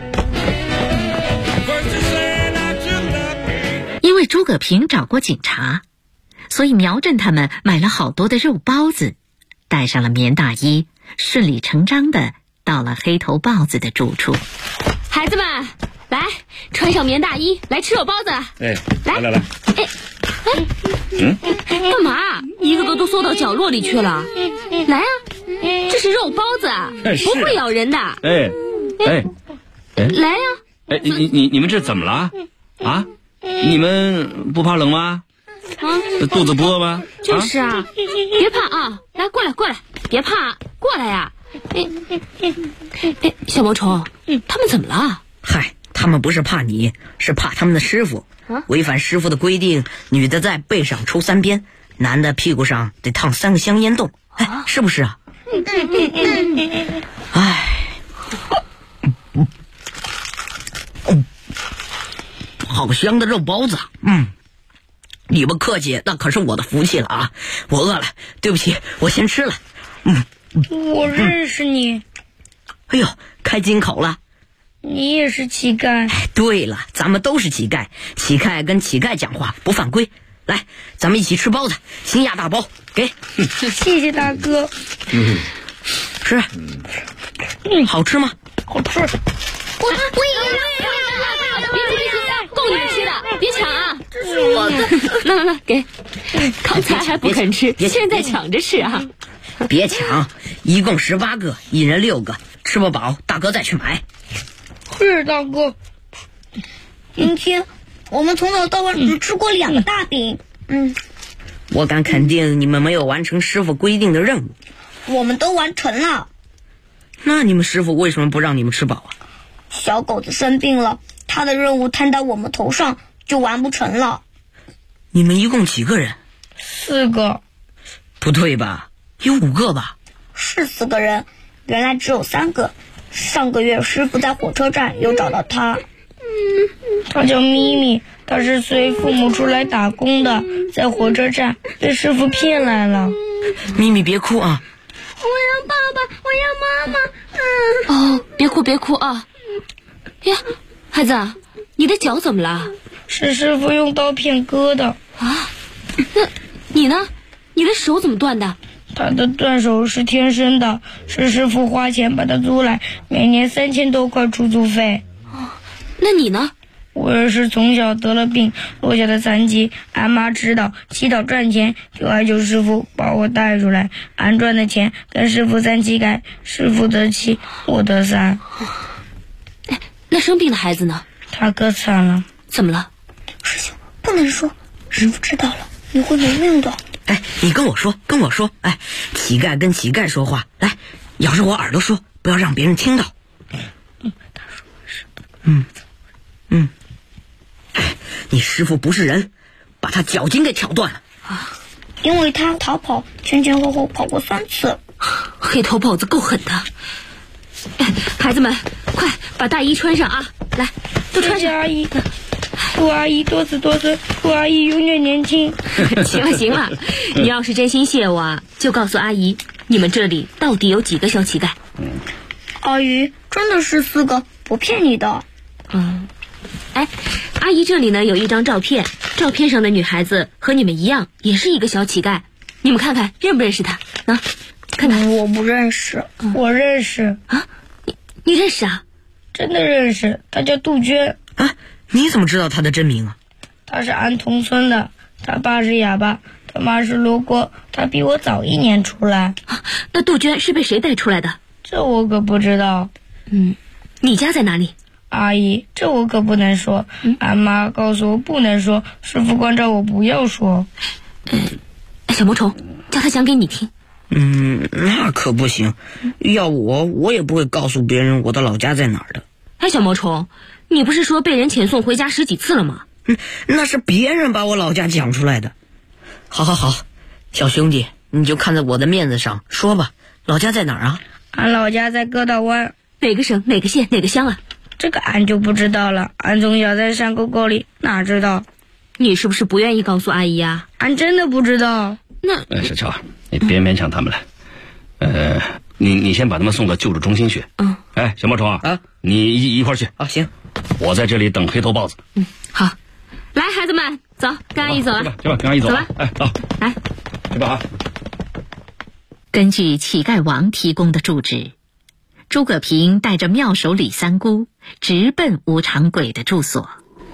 因为诸葛平找过警察，所以苗振他们买了好多的肉包子，带上了棉大衣，顺理成章的到了黑头豹子的住处。 孩子们，来，穿上棉大衣，来吃肉包子。 来。 干嘛？一个个都缩到角落里去了。来啊，这是肉包子，不会咬人的。来呀！ 你们这怎么了？啊？你们不怕冷吗？肚子不饿吗？ 就是啊，别怕啊，来过来，别怕，过来呀！小毛虫，他们怎么了？ 嗨，他们不是怕你，是怕他们的师傅。违反师傅的规定，女的在背上抽3鞭，男的屁股上得烫3个香烟洞。是不是啊？好香的肉包子。你们客气，那可是我的福气了啊！我饿了，对不起，我先吃了。 我认识你。 哎呦，开金口了。 你也是乞丐。 对了，咱们都是乞丐，乞丐跟乞丐讲话不犯规。来，咱们一起吃包子，新压大包，给。 谢谢大哥。 吃。好吃吗？ 好吃。 我别够你们吃的，别抢啊！ 这是我的。 来，给。刚才还不肯吃，现在抢着吃啊！ 别抢，一共18个，一人6个，吃不饱，大哥再去买。 是大哥。 今天我们从早到晚只吃过2个大饼。 我敢肯定你们没有完成师傅规定的任务。 我们都完成了。 那你们师傅为什么不让你们吃饱啊？ 小狗子生病了，他的任务摊到我们头上，就完不成了。 你们一共几个人 ？4个。 不对吧？有5个吧？ 是4个人，原来只有3个。上个月师傅在火车站又找到他。 他叫咪咪，他是随父母出来打工的，在火车站被师傅骗来了。 咪咪别哭啊！ 我要爸爸，我要妈妈。 别哭啊！呀，孩子，你的脚怎么了？ 是师傅用刀片割的。 啊？那你呢？你的手怎么断的？ 他的断手是天生的，是师傅花钱把他租来，每年3000多块出租费。 那你呢？ 我也是从小得了病，落下的残疾，俺妈知道，祈祷赚钱，就哀求师傅把我带出来。俺赚的钱跟师傅3乞丐，师傅得7，我得3。 那生病的孩子呢？ 他可惨了。 怎么了？ 师兄不能说，师傅知道了你会没命的。 你跟我说。乞丐跟乞丐说话，来，咬着我耳朵说，不要让别人听到。 他说是的。 你师傅不是人，把他脚筋给挑断了。 因为他逃跑，前后跑过3次。 黑头豹子够狠的。孩子们，快把大衣穿上啊！来，都穿上。 阿姨，祝阿姨多子多孙，祝阿姨永远年轻。 行了，你要是真心谢我，就告诉阿姨，你们这里到底有几个小乞丐？ 阿姨，真的是4个，不骗你的。 阿姨这里呢有一张照片，照片上的女孩子和你们一样，也是一个小乞丐。你们看看认不认识她？啊，看看。 我不认识，我认识啊。你认识啊？ 真的认识，她叫杜鹃。 啊，你怎么知道她的真名啊？ 她是安童村的，她爸是哑巴，她妈是罗锅，她比我早1年出来。 啊，那杜鹃是被谁带出来的？ 这我可不知道。 你家在哪里？ 阿姨，这我可不能说。俺妈告诉我不能说，师傅关照我不要说。 小魔虫，叫他讲给你听。 那可不行，要我也不会告诉别人我的老家在哪儿的。 哎，小魔虫，你不是说被人遣送回家10几次了吗？ 那是别人把我老家讲出来的。好，小兄弟，你就看在我的面子上说吧，老家在哪儿啊？ 俺老家在哥岛湾。 哪个省、哪个县、哪个乡啊？ 这个俺就不知道了，俺从小在山沟沟里，哪知道？ 你是不是不愿意告诉阿姨呀？ 俺真的不知道。 那小乔，你别勉强他们了。你先把他们送到救助中心去。哎，小毛虫啊，你一块儿去。 行。 我在这里等黑头豹子。 好。来，孩子们，走，跟阿姨走啊。 去吧，跟阿姨走。 走吧。 哎，走， 来， 去吧啊。 根据乞丐王提供的住址，诸葛平带着妙手李三姑直奔无常鬼的住所。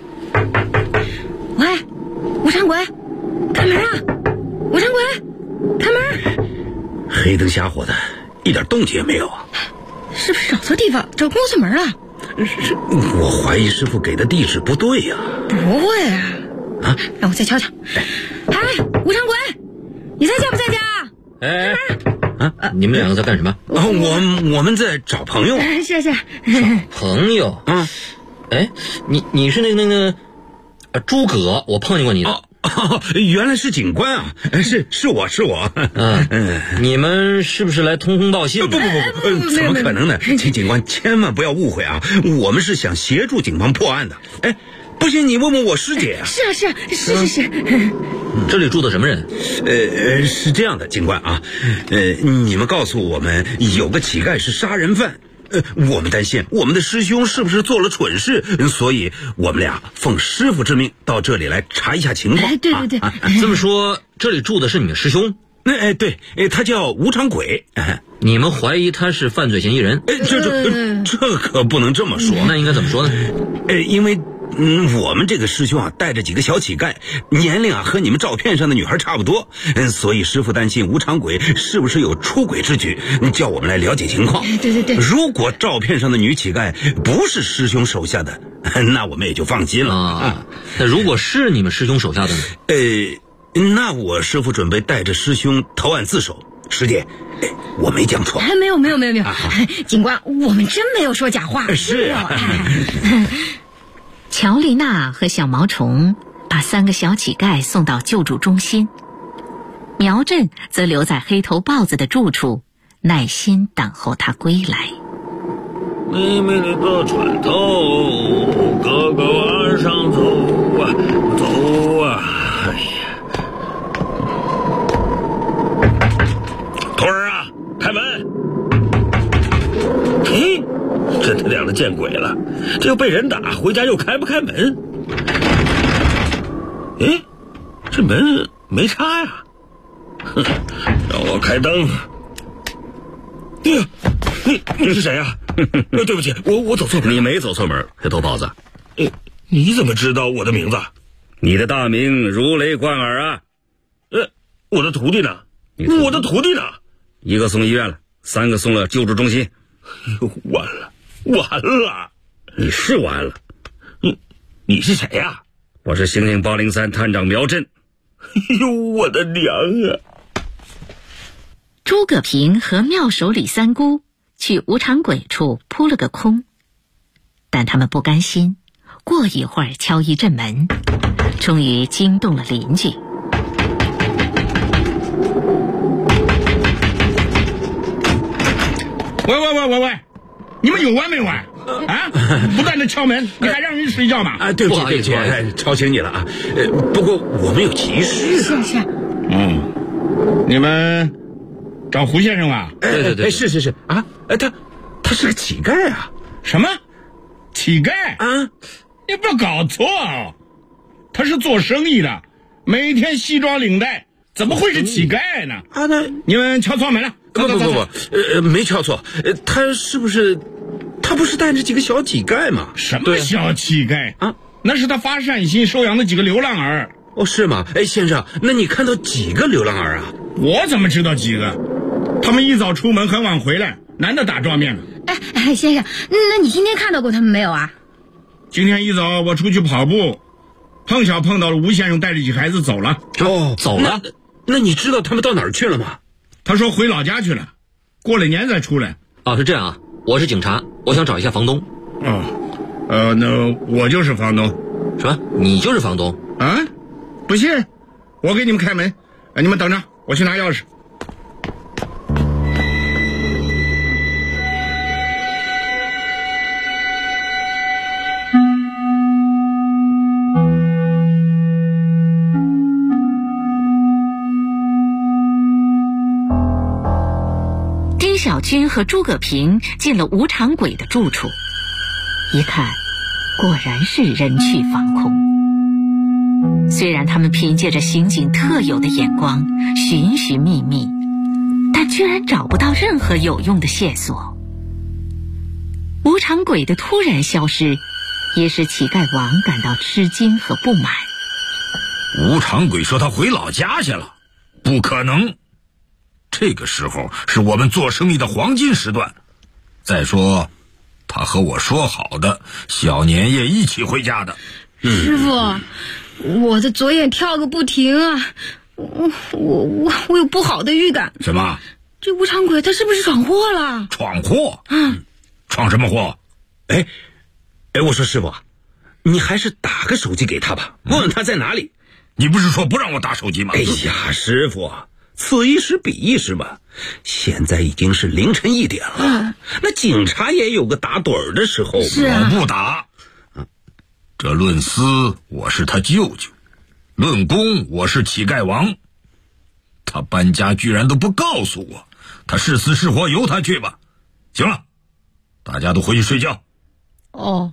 喂，无常鬼，开门啊！无常鬼，开门！ 黑灯瞎火的，一点动静也没有啊！ 是不是找错地方，找公司门了？ 我怀疑师傅给的地址不对呀。 不会啊！让我再瞧瞧。哎，无常鬼，你在家不在家？ 你们两个在干什么？ 我们在找朋友。 是。 找朋友？你是那个诸葛，我碰见过你的。 原来是警官啊！是我。 你们是不是来通风报信的？ 不，怎么可能呢？请警官千万不要误会啊！我们是想协助警方破案的。哎，不信你问问我师姐啊。 是。 这里住的什么人？ 是这样的，警官啊，你们告诉我们有个乞丐是杀人犯。我们担心我们的师兄是不是做了蠢事，所以我们俩奉师傅之命到这里来查一下情况。 对。 这么说，这里住的是你们师兄？ 对，他叫无常鬼。 你们怀疑他是犯罪嫌疑人？ 这可不能这么说。 那应该怎么说呢？ 因为我们这个师兄啊，带着几个小乞丐，年龄啊和你们照片上的女孩差不多，所以师傅担心无常鬼是不是有出轨之举，叫我们来了解情况。 对。 如果照片上的女乞丐不是师兄手下的，那我们也就放心了。 那如果是你们师兄手下的呢？ 那我师傅准备带着师兄投案自首。师姐，我没讲错。 没有。警官，我们真没有说假话。 是啊。 乔丽娜和小毛虫把3个小乞丐送到救助中心，苗振则留在黑头豹子的住处，耐心等候他归来。 妹妹的个船头，哥哥往上走啊！哎呀，徒儿啊，开门！嘿，这他娘的见鬼了！这又被人打，回家又开不开门？这门没插呀！哼，让我开灯。你是谁呀？对不起，我走错门。 你没走错门，黑头豹子。 你怎么知道我的名字？ 你的大名如雷贯耳啊！ 我的徒弟呢？我的徒弟呢 ？1个送医院了，3个送了救助中心。 完了！ 你是完了。 你是谁呀？ 我是刑警803探长苗振。 我的娘啊！ 诸葛平和妙手李三姑去无常鬼处扑了个空，但他们不甘心，过一会儿敲一阵门，终于惊动了邻居。 喂，你们有完没完啊？不断的敲门，你还让人睡觉吗？ 对不起，吵醒你了啊！不过我们有急事。 是。 你们找胡先生吧？ 对，是啊！他是个乞丐啊！ 什么？乞丐啊？ 你不要搞错啊！他是做生意的，每天西装领带，怎么会是乞丐呢？ 啊，那你们敲错门了。 不，没敲错。他不是带着几个小乞丐吗？ 什么小乞丐啊？那是他发善心收养的几个流浪儿。 哦，是吗？哎，先生，那你看到几个流浪儿啊？ 我怎么知道几个？他们一早出门，很晚回来，男的打照面了。 哎，先生，那你今天看到过他们没有啊？ 今天一早我出去跑步，碰巧碰到了吴先生带着几个孩子走了。 哦，走了？那你知道他们到哪儿去了吗？ 他说回老家去了，过了年再出来。 是这样啊，我是警察，我想找一下房东。 那我就是房东。 什么？你就是房东？ 啊？不信，我给你们开门。你们等着，我去拿钥匙。 小军和诸葛平进了无常鬼的住处，一看，果然是人去房空。虽然他们凭借着刑警特有的眼光寻寻觅觅，但居然找不到任何有用的线索。无常鬼的突然消失，也使乞丐王感到吃惊和不满。 无常鬼说他回老家去了，不可能。这个时候是我们做生意的黄金时段。再说，他和我说好的小年夜一起回家的。 师傅，我的左眼跳个不停啊！我有不好的预感。 什么？ 这无常鬼他是不是闯祸了？ 闯祸？闯什么祸？ 哎，我说师傅，你还是打个手机给他吧，问问他在哪里。 你不是说不让我打手机吗？ 哎呀，师傅，此一时彼一时吧，现在已经是凌晨1点了，那警察也有个打盹的时候。 是啊， 我不打。这论私我是他舅舅，论公我是乞丐王。他搬家居然都不告诉我，他是死是活由他去吧。行了，大家都回去睡觉。 哦。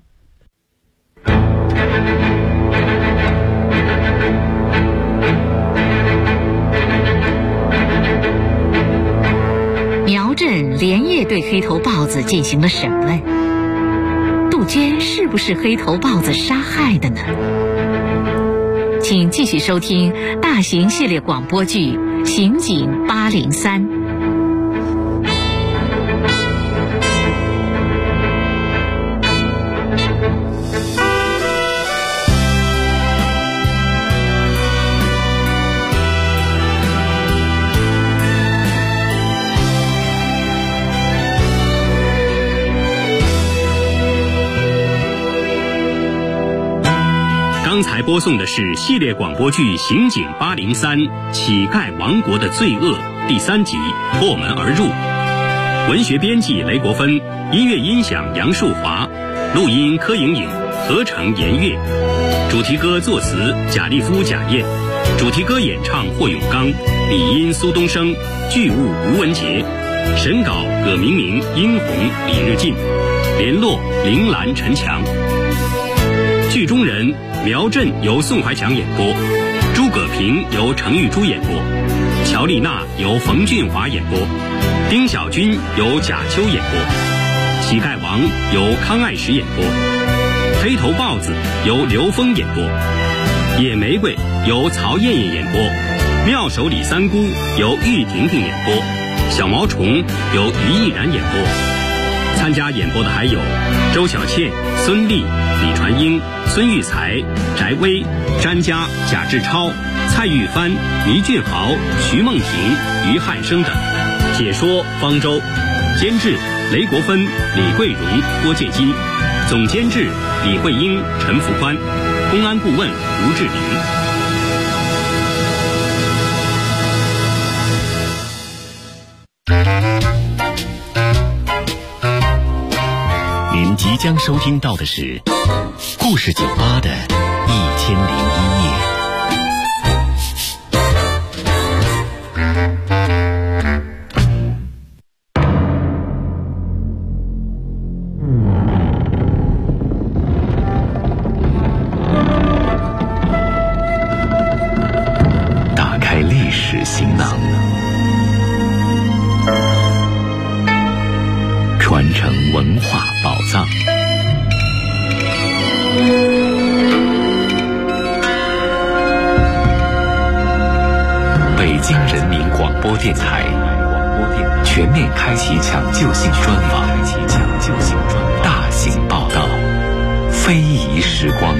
苗振连夜对黑头豹子进行了审问，杜鹃是不是黑头豹子杀害的呢？请继续收听大型系列广播剧《刑警803》。 刚才播送的是系列广播剧《刑警803：乞丐王国的罪恶》第3集《破门而入》，文学编辑雷国芬，音乐音响杨树华，录音柯莹莹，合成严月，主题歌作词贾立夫、贾燕，主题歌演唱霍永刚，理音苏东升，剧务吴文杰，审稿葛明明、殷红、李日进，联络铃兰、陈强。剧中人苗振由宋怀强演播，诸葛平由程玉珠演播，乔丽娜由冯俊华演播，丁小军由贾秋演播，乞丐王由康爱石演播，黑头豹子由刘峰演播，野玫瑰由曹艳艳演播，妙手李三姑由玉婷婷演播，小毛虫由于毅然演播。参加演播的还有周小倩、孙俪、李传英、孙玉才、翟薇、詹佳、贾志超、蔡玉帆、倪俊豪、徐梦婷、于汉生等。解说方舟，监制雷国芬、李桂荣、郭建金，总监制李慧英、陈福宽，公安顾问吴志明。 您即将收听到的是故事酒吧的1001夜。 文化宝藏。北京人民广播电台全面开启抢救性专访，大型报道，非遗时光。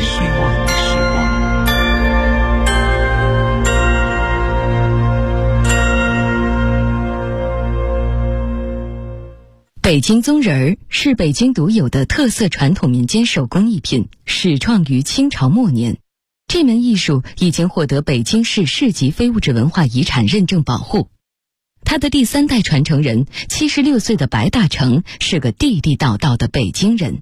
北京宗人儿是北京独有的特色传统民间手工艺品，始创于清朝末年。这门艺术已经获得北京市市级非物质文化遗产认证保护。他的第3代传承人76岁的白大成是个地地道道的北京人。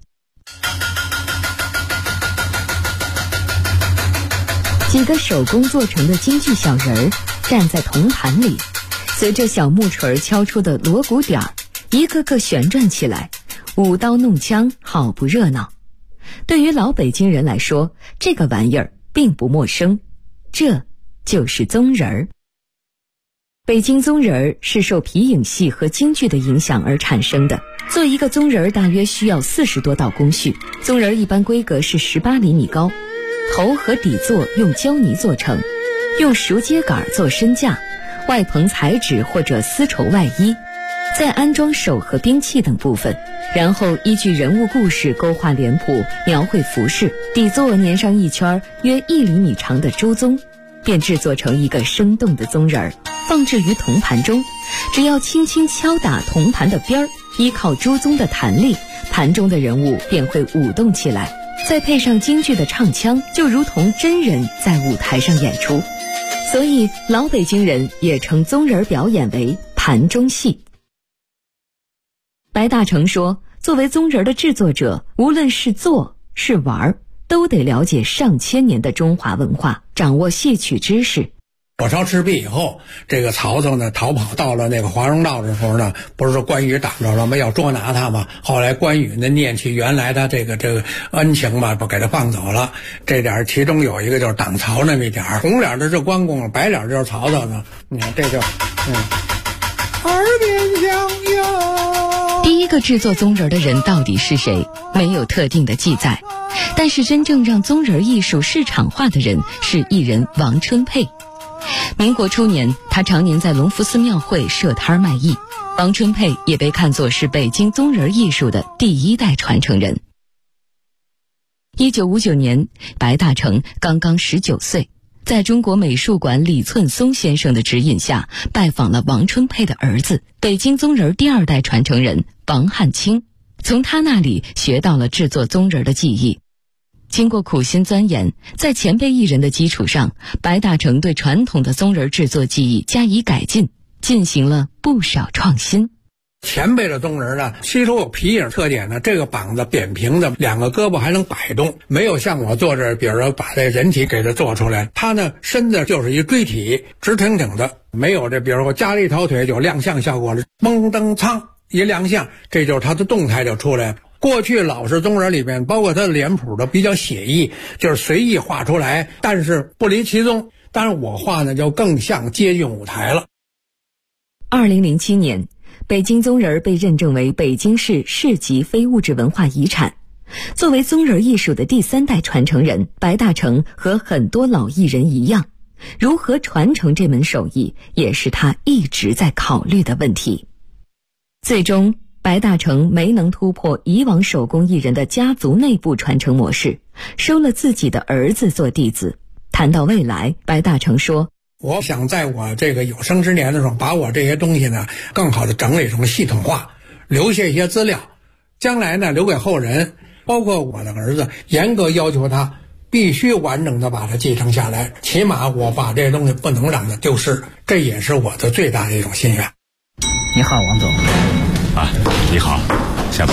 几个手工做成的京剧小人儿站在铜盘里，随着小木锤敲出的锣鼓点儿，一个个旋转起来，舞刀弄枪，好不热闹。对于老北京人来说，这个玩意儿并不陌生，这就是宗人儿。北京宗人儿是受皮影戏和京剧的影响而产生的。做一个宗人儿大约需要40多道工序，宗人儿一般规格是18厘米高，头和底座用胶泥做成，用熟秸秆做身架，外棚彩纸或者丝绸外衣，再安装手和兵器等部分，然后依据人物故事勾画脸谱，描绘服饰，底座粘上一圈约1厘米长的朱宗，便制作成一个生动的宗人儿，放置于铜盘中。只要轻轻敲打铜盘的边儿，依靠朱宗的弹力，盘中的人物便会舞动起来，再配上京剧的唱腔，就如同真人在舞台上演出。所以老北京人也称宗人表演为盘中戏。白大成说，作为宗人的制作者，无论是做是玩，都得了解上千年的中华文化，掌握戏曲知识。 火烧赤壁以后，这个曹操呢逃跑到了那个华容道的时候呢，不是说关羽挡着了吗？要捉拿他嘛。后来关羽呢念起原来他这个恩情嘛，不给他放走了。这点其中有一个就是挡曹那么一点，红脸的是关公，白脸就是曹操呢。你看这就耳边响哟。 第一个制作宗人的人到底是谁？没有特定的记载。但是真正让宗人艺术市场化的人是艺人王春佩。民国初年，他常年在隆福寺庙会设摊卖艺。王春佩也被看作是北京宗人艺术的第1代传承人。1959年，白大成刚刚19岁，在中国美术馆李寸松先生的指引下，拜访了王春佩的儿子，北京宗人第2代传承人王汉卿，从他那里学到了制作宗人的技艺。经过苦心钻研，在前辈艺人的基础上，白大成对传统的宗人制作技艺加以改进，进行了不少创新。 前辈的宗人呢，吸收有皮影特点呢，这个膀子扁平的，2个胳膊还能摆动，没有像我做这，比如说把这人体给它做出来，他呢身子就是一锥体，直挺挺的，没有这比如说加了一条腿有亮相效果了，蒙登苍一亮相，这就是他的动态就出来了。过去老式宗人里面，包括他的脸谱的比较写意，就是随意画出来，但是不离其宗。当然我画呢就更像接近舞台了。 2007年，北京宗人被认证为北京市市级非物质文化遗产。作为宗人艺术的第3代传承人，白大成和很多老艺人一样，如何传承这门手艺，也是他一直在考虑的问题。最终白大成没能突破以往手工艺人的家族内部传承模式，收了自己的儿子做弟子。谈到未来，白大成说， 我想在我这个有生之年的时候，把我这些东西呢更好的整理成系统化，留下一些资料，将来呢留给后人，包括我的儿子，严格要求他必须完整的把它继承下来，起码我把这些东西不能让它丢失，这也是我的最大的一种心愿。 你好，王总。 啊，你好。